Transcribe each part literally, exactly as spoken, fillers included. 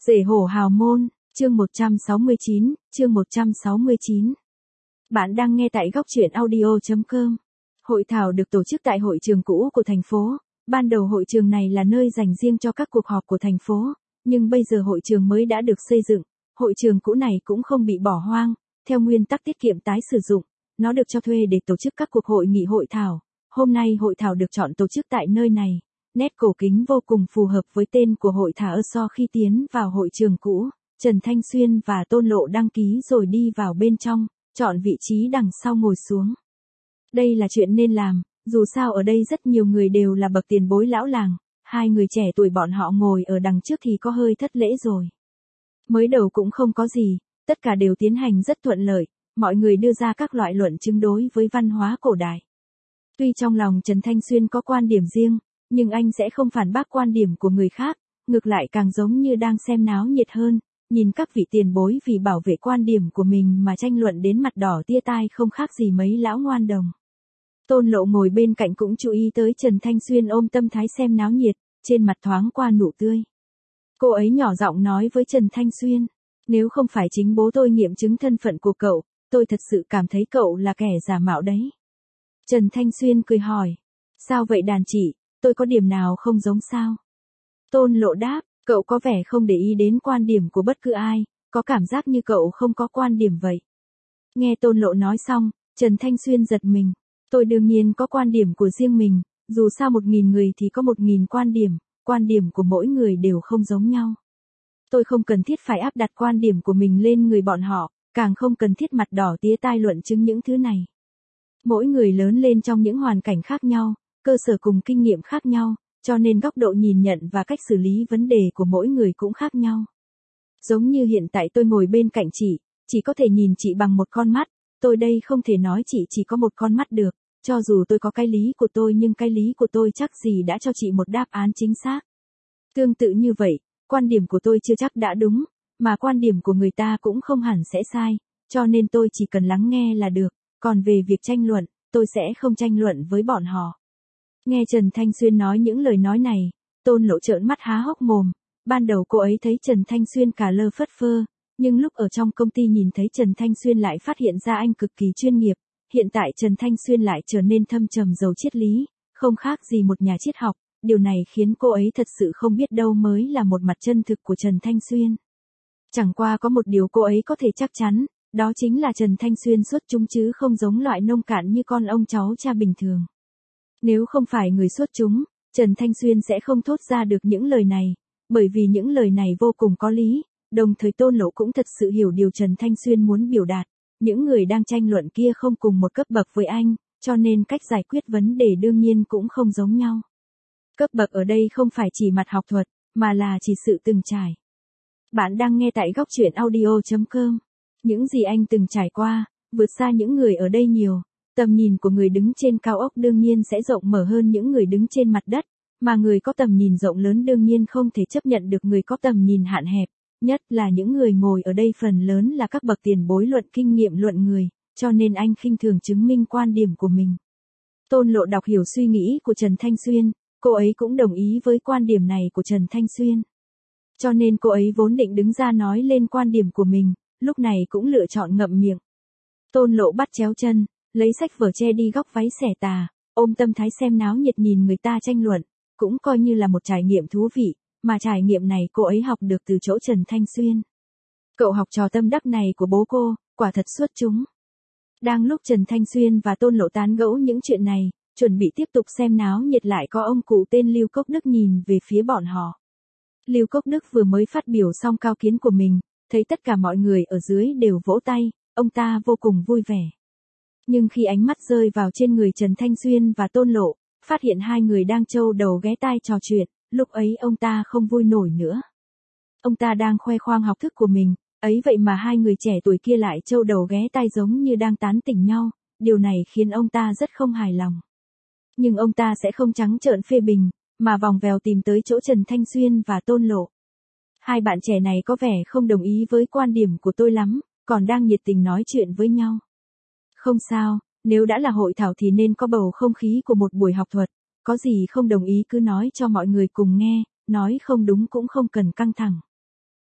Rể hổ hào môn, chương một trăm sáu mươi chín, chương một trăm sáu mươi chín. Bạn đang nghe tại góc truyện audio chấm com. Hội thảo được tổ chức tại hội trường cũ của thành phố. Ban đầu hội trường này là nơi dành riêng cho các cuộc họp của thành phố, nhưng bây giờ hội trường mới đã được xây dựng. Hội trường cũ này cũng không bị bỏ hoang, theo nguyên tắc tiết kiệm tái sử dụng, nó được cho thuê để tổ chức các cuộc hội nghị hội thảo. Hôm nay hội thảo được chọn tổ chức tại nơi này. Nét cổ kính vô cùng phù hợp với tên của hội thảo. So khi tiến vào hội trường cũ, Trần Thanh Xuyên và Tôn Lộ đăng ký rồi đi vào bên trong, chọn vị trí đằng sau ngồi xuống. Đây là chuyện nên làm, dù sao ở đây rất nhiều người đều là bậc tiền bối lão làng, hai người trẻ tuổi bọn họ ngồi ở đằng trước thì có hơi thất lễ rồi. Mới đầu cũng không có gì, tất cả đều tiến hành rất thuận lợi, mọi người đưa ra các loại luận chứng đối với văn hóa cổ đại. Tuy trong lòng Trần Thanh Xuyên có quan điểm riêng, nhưng anh sẽ không phản bác quan điểm của người khác, ngược lại càng giống như đang xem náo nhiệt hơn, nhìn các vị tiền bối vì bảo vệ quan điểm của mình mà tranh luận đến mặt đỏ tia tai không khác gì mấy lão ngoan đồng. Tôn Lộ ngồi bên cạnh cũng chú ý tới Trần Thanh Xuyên ôm tâm thái xem náo nhiệt, trên mặt thoáng qua nụ tươi. Cô ấy nhỏ giọng nói với Trần Thanh Xuyên, nếu không phải chính bố tôi nghiệm chứng thân phận của cậu, tôi thật sự cảm thấy cậu là kẻ giả mạo đấy. Trần Thanh Xuyên cười hỏi, sao vậy đàn chị? Tôi có điểm nào không giống sao? Tôn Lộ đáp, cậu có vẻ không để ý đến quan điểm của bất cứ ai, có cảm giác như cậu không có quan điểm vậy. Nghe Tôn Lộ nói xong, Trần Thanh Xuyên giật mình. Tôi đương nhiên có quan điểm của riêng mình, dù sao một nghìn người thì có một nghìn quan điểm, quan điểm của mỗi người đều không giống nhau. Tôi không cần thiết phải áp đặt quan điểm của mình lên người bọn họ, càng không cần thiết mặt đỏ tía tai luận chứng những thứ này. Mỗi người lớn lên trong những hoàn cảnh khác nhau, cơ sở cùng kinh nghiệm khác nhau, cho nên góc độ nhìn nhận và cách xử lý vấn đề của mỗi người cũng khác nhau. Giống như hiện tại tôi ngồi bên cạnh chị, chỉ có thể nhìn chị bằng một con mắt, tôi đây không thể nói chị chỉ có một con mắt được, cho dù tôi có cái lý của tôi nhưng cái lý của tôi chắc gì đã cho chị một đáp án chính xác. Tương tự như vậy, quan điểm của tôi chưa chắc đã đúng, mà quan điểm của người ta cũng không hẳn sẽ sai, cho nên tôi chỉ cần lắng nghe là được, còn về việc tranh luận, tôi sẽ không tranh luận với bọn họ. Nghe Trần Thanh Xuyên nói những lời nói này, Tôn Lộ trợn mắt há hốc mồm, ban đầu cô ấy thấy Trần Thanh Xuyên cả lơ phất phơ, nhưng lúc ở trong công ty nhìn thấy Trần Thanh Xuyên lại phát hiện ra anh cực kỳ chuyên nghiệp, hiện tại Trần Thanh Xuyên lại trở nên thâm trầm giàu triết lý, không khác gì một nhà triết học, điều này khiến cô ấy thật sự không biết đâu mới là một mặt chân thực của Trần Thanh Xuyên. Chẳng qua có một điều cô ấy có thể chắc chắn, đó chính là Trần Thanh Xuyên xuất chúng chứ không giống loại nông cạn như con ông cháu cha bình thường. Nếu không phải người xuất chúng, Trần Thanh Xuyên sẽ không thốt ra được những lời này, bởi vì những lời này vô cùng có lý, đồng thời Tôn Lộ cũng thật sự hiểu điều Trần Thanh Xuyên muốn biểu đạt. Những người đang tranh luận kia không cùng một cấp bậc với anh, cho nên cách giải quyết vấn đề đương nhiên cũng không giống nhau. Cấp bậc ở đây không phải chỉ mặt học thuật, mà là chỉ sự từng trải. Bạn đang nghe tại góc truyện audio chấm com. Những gì anh từng trải qua, vượt xa những người ở đây nhiều. Tầm nhìn của người đứng trên cao ốc đương nhiên sẽ rộng mở hơn những người đứng trên mặt đất, mà người có tầm nhìn rộng lớn đương nhiên không thể chấp nhận được người có tầm nhìn hạn hẹp, nhất là những người ngồi ở đây phần lớn là các bậc tiền bối luận kinh nghiệm luận người, cho nên anh khinh thường chứng minh quan điểm của mình. Tôn Lộ đọc hiểu suy nghĩ của Trần Thanh Xuyên, cô ấy cũng đồng ý với quan điểm này của Trần Thanh Xuyên. Cho nên cô ấy vốn định đứng ra nói lên quan điểm của mình, lúc này cũng lựa chọn ngậm miệng. Tôn Lộ bắt chéo chân, lấy sách vở che đi góc váy xẻ tà, ôm tâm thái xem náo nhiệt nhìn người ta tranh luận, cũng coi như là một trải nghiệm thú vị, mà trải nghiệm này cô ấy học được từ chỗ Trần Thanh Xuyên. Cậu học trò tâm đắc này của bố cô, quả thật xuất chúng. Đang lúc Trần Thanh Xuyên và Tôn Lộ tán gẫu những chuyện này, chuẩn bị tiếp tục xem náo nhiệt lại có ông cụ tên Lưu Cốc Đức nhìn về phía bọn họ. Lưu Cốc Đức vừa mới phát biểu xong cao kiến của mình, thấy tất cả mọi người ở dưới đều vỗ tay, ông ta vô cùng vui vẻ. Nhưng khi ánh mắt rơi vào trên người Trần Thanh Xuyên và Tôn Lộ, phát hiện hai người đang trâu đầu ghé tai trò chuyện, lúc ấy ông ta không vui nổi nữa. Ông ta đang khoe khoang học thức của mình, ấy vậy mà hai người trẻ tuổi kia lại trâu đầu ghé tai giống như đang tán tỉnh nhau, điều này khiến ông ta rất không hài lòng. Nhưng ông ta sẽ không trắng trợn phê bình, mà vòng vèo tìm tới chỗ Trần Thanh Xuyên và Tôn Lộ. Hai bạn trẻ này có vẻ không đồng ý với quan điểm của tôi lắm, còn đang nhiệt tình nói chuyện với nhau. Không sao, nếu đã là hội thảo thì nên có bầu không khí của một buổi học thuật, có gì không đồng ý cứ nói cho mọi người cùng nghe, nói không đúng cũng không cần căng thẳng.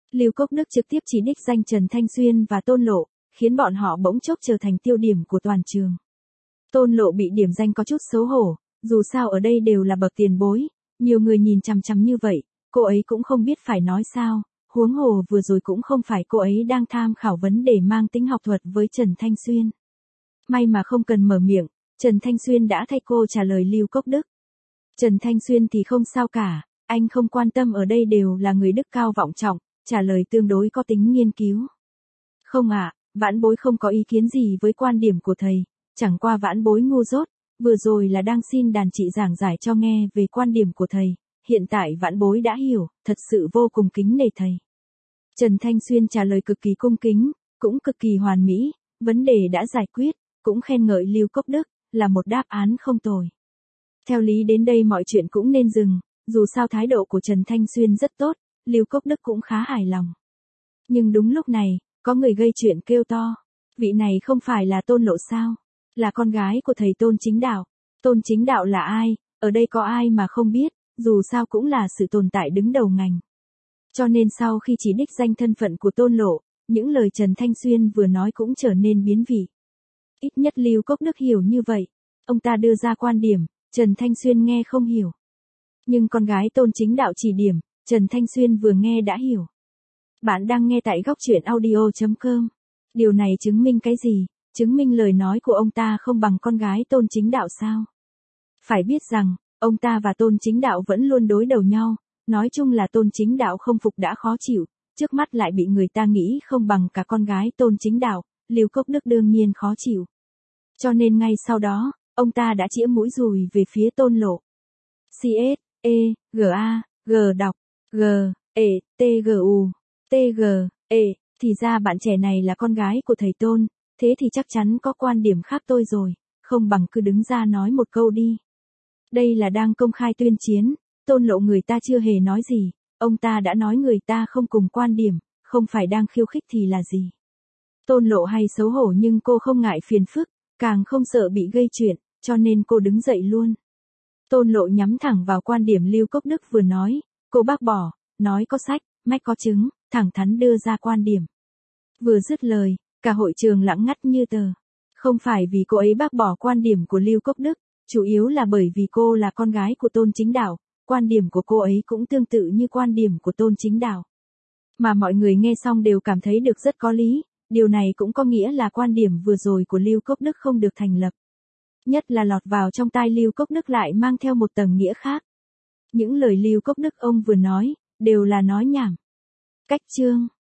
Lưu Cốc Đức trực tiếp chỉ đích danh Trần Thanh Xuyên và Tôn Lộ, khiến bọn họ bỗng chốc trở thành tiêu điểm của toàn trường. Tôn Lộ bị điểm danh có chút xấu hổ, dù sao ở đây đều là bậc tiền bối, nhiều người nhìn chằm chằm như vậy, cô ấy cũng không biết phải nói sao, huống hồ vừa rồi cũng không phải cô ấy đang tham khảo vấn đề mang tính học thuật với Trần Thanh Xuyên. May mà không cần mở miệng, Trần Thanh Xuyên đã thay cô trả lời Lưu Cốc Đức. Trần Thanh Xuyên thì không sao cả, anh không quan tâm ở đây đều là người đức cao vọng trọng, trả lời tương đối có tính nghiên cứu. Không ạ, à, vãn bối không có ý kiến gì với quan điểm của thầy, chẳng qua vãn bối ngu dốt, vừa rồi là đang xin đàn chị giảng giải cho nghe về quan điểm của thầy, hiện tại vãn bối đã hiểu, thật sự vô cùng kính nể thầy. Trần Thanh Xuyên trả lời cực kỳ cung kính, cũng cực kỳ hoàn mỹ, vấn đề đã giải quyết, cũng khen ngợi Lưu Cốc Đức, là một đáp án không tồi. Theo lý đến đây mọi chuyện cũng nên dừng, dù sao thái độ của Trần Thanh Xuyên rất tốt, Lưu Cốc Đức cũng khá hài lòng. Nhưng đúng lúc này, có người gây chuyện kêu to, vị này không phải là Tôn Lộ sao? Là con gái của thầy Tôn Chính Đạo. Tôn Chính Đạo là ai? Ở đây có ai mà không biết, dù sao cũng là sự tồn tại đứng đầu ngành. Cho nên sau khi chỉ đích danh thân phận của Tôn Lộ, những lời Trần Thanh Xuyên vừa nói cũng trở nên biến vị. Ít nhất Lưu Cốc Đức hiểu như vậy. Ông ta đưa ra quan điểm, Trần Thanh Xuyên nghe không hiểu. Nhưng con gái Tôn Chính Đạo chỉ điểm, Trần Thanh Xuyên vừa nghe đã hiểu. Bạn đang nghe tại góc truyện audio chấm com. Điều này chứng minh cái gì? Chứng minh lời nói của ông ta không bằng con gái Tôn Chính Đạo sao? Phải biết rằng, ông ta và Tôn Chính Đạo vẫn luôn đối đầu nhau, nói chung là Tôn Chính Đạo không phục đã khó chịu, trước mắt lại bị người ta nghĩ không bằng cả con gái Tôn Chính Đạo, Lưu Cốc Đức đương nhiên khó chịu. Cho nên ngay sau đó, ông ta đã chĩa mũi dùi về phía Tôn Lộ. C S, E, G A, G đọc, G, E, T G U, T G, E, thì ra bạn trẻ này là con gái của thầy Tôn, thế thì chắc chắn có quan điểm khác tôi rồi, không bằng cứ đứng ra nói một câu đi. Đây là đang công khai tuyên chiến, Tôn Lộ người ta chưa hề nói gì, ông ta đã nói người ta không cùng quan điểm, không phải đang khiêu khích thì là gì. Tôn Lộ hay xấu hổ nhưng cô không ngại phiền phức, càng không sợ bị gây chuyện, cho nên cô đứng dậy luôn. Tôn Lộ nhắm thẳng vào quan điểm Lưu Cốc Đức vừa nói, cô bác bỏ, nói có sách, mách có chứng, thẳng thắn đưa ra quan điểm. Vừa dứt lời, cả hội trường lặng ngắt như tờ. Không phải vì cô ấy bác bỏ quan điểm của Lưu Cốc Đức, chủ yếu là bởi vì cô là con gái của Tôn Chính Đạo, quan điểm của cô ấy cũng tương tự như quan điểm của Tôn Chính Đạo. Mà mọi người nghe xong đều cảm thấy được rất có lý, điều này cũng có nghĩa là quan điểm vừa rồi của Lưu Cốc Đức không được thành lập. Nhất là lọt vào trong tai Lưu Cốc Đức lại mang theo một tầng nghĩa khác. Những lời Lưu Cốc Đức ông vừa nói, đều là nói nhảm. Cách chương